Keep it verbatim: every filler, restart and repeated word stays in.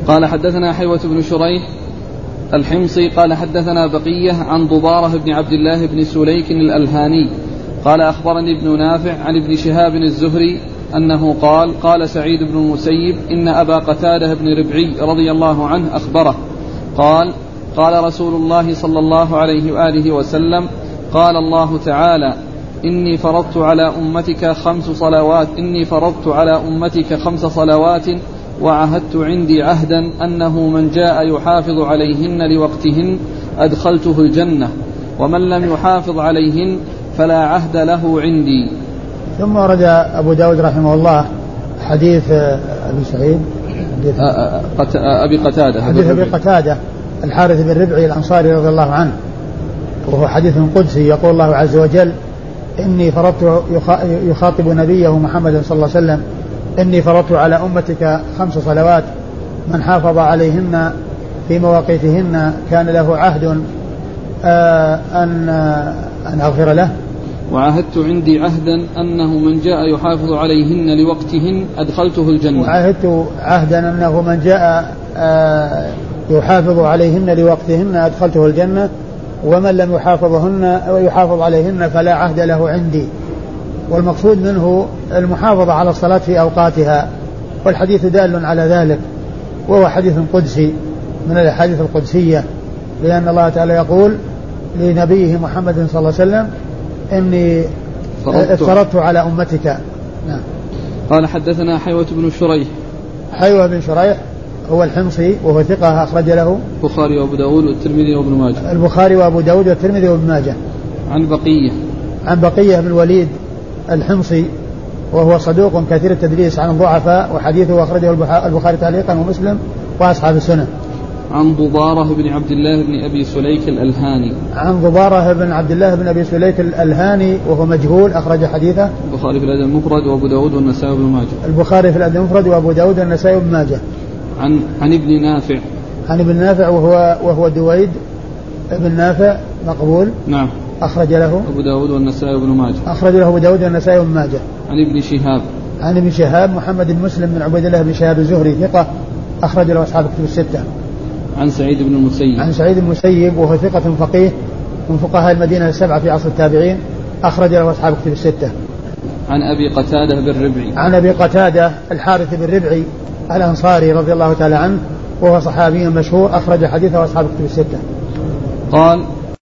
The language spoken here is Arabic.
قال حدثنا حيوة بن شريح الحمصي قال حدثنا بقية عن ضبارة بن عبد الله بن سليك الألهاني قال أخبرني ابن نافع عن ابن شهاب الزهري أنه قال قال سعيد بن المسيب إن أبا قتادة بن ربعي رضي الله عنه أخبره قال قال رسول الله صلى الله عليه وآله وسلم قال الله تعالى إني فرضت على أمتك خمس صلوات إني فرضت على أمتك خمس صلوات وعهدت عندي عهدا أنه من جاء يحافظ عليهن لوقتهن أدخلته الجنة ومن لم يحافظ عليهن فلا عهد له عندي. ثم ورد أبو داود رحمه الله حديث أبي سعيد حديث أبي قتادة حديث أبي قتادة الحارث بن ربعي الأنصاري رضي الله عنه، وهو حديث قدسي يقول الله عز وجل إني فرضت يخاطب نبيه محمد صلى الله عليه وسلم إني فرضت على أمتك خمس صلوات من حافظ عليهن في مواقيتهن كان له عهد أن أن أغفر له. وعهدت عندي عهدا أنه من جاء يحافظ عليهن لوقتهن أدخلته الجنة. وعهدت عهدا أنه من جاء يحافظ عليهن لوقتهن أدخلته الجنة ومن لم يحافظهن ويحافظ عليهن فلا عهد له عندي. والمقصود منه المحافظة على الصلاة في أوقاتها، والحديث دال على ذلك، وهو حديث قدسي من الأحاديث القدسية، لأن الله تعالى يقول لنبيه محمد صلى الله عليه وسلم إني افترضت على أمتك. نعم. قال حدثنا حيوة بن شريح حيوة بن شريح هو الحمصي وهو ثقة أخرج له البخاري وأبو داود والترمذي وابن ماجه. البخاري وأبو داود والترمذي وابن ماجه. عن بقية عن بقية بن الوليد الحمصي وهو صدوق كثير التدليس عن الضعفاء، وحديثه أخرجه البخاري تعليقا ومسلم وأصحاب السنن. عن ضبارة بن عبد الله بن أبي سليك الألهاني عن ضبارة بن عبد الله بن أبي سليك الألهاني وهو مجهول أخرج حديثه البخاري في الأدب المفرد وأبو داود والنسائي وابن ماجه. البخاري في الأدب المفرد وأبو داود والنسائي وابن ماجه. عن عن ابن نافع عن ابن نافع وهو وهو دويد ابن نافع مقبول. نعم. أخرج له أبو داود والنسائي وابن ماجه. أخرج له أبو داود والنسائي وابن ماجه. عن ابن شهاب عن ابن شهاب محمد بن مسلم بن عبيد الله بن شهاب الزهري ثقة أخرج له أصحاب الكتب الستة. عن سعيد بن المسيب عن سعيد بن المسيب وهو ثقة فقيه من فقهاء المدينة السبعة في عصر التابعين أخرج له أصحاب الكتب الستة. عن أبي قتادة بن ربعي عن أبي قتادة الحارث بن ربعي الأنصاري رضي الله تعالى عنه وهو صحابي مشهور أخرج حديثه أصحاب الكتب الستة. قال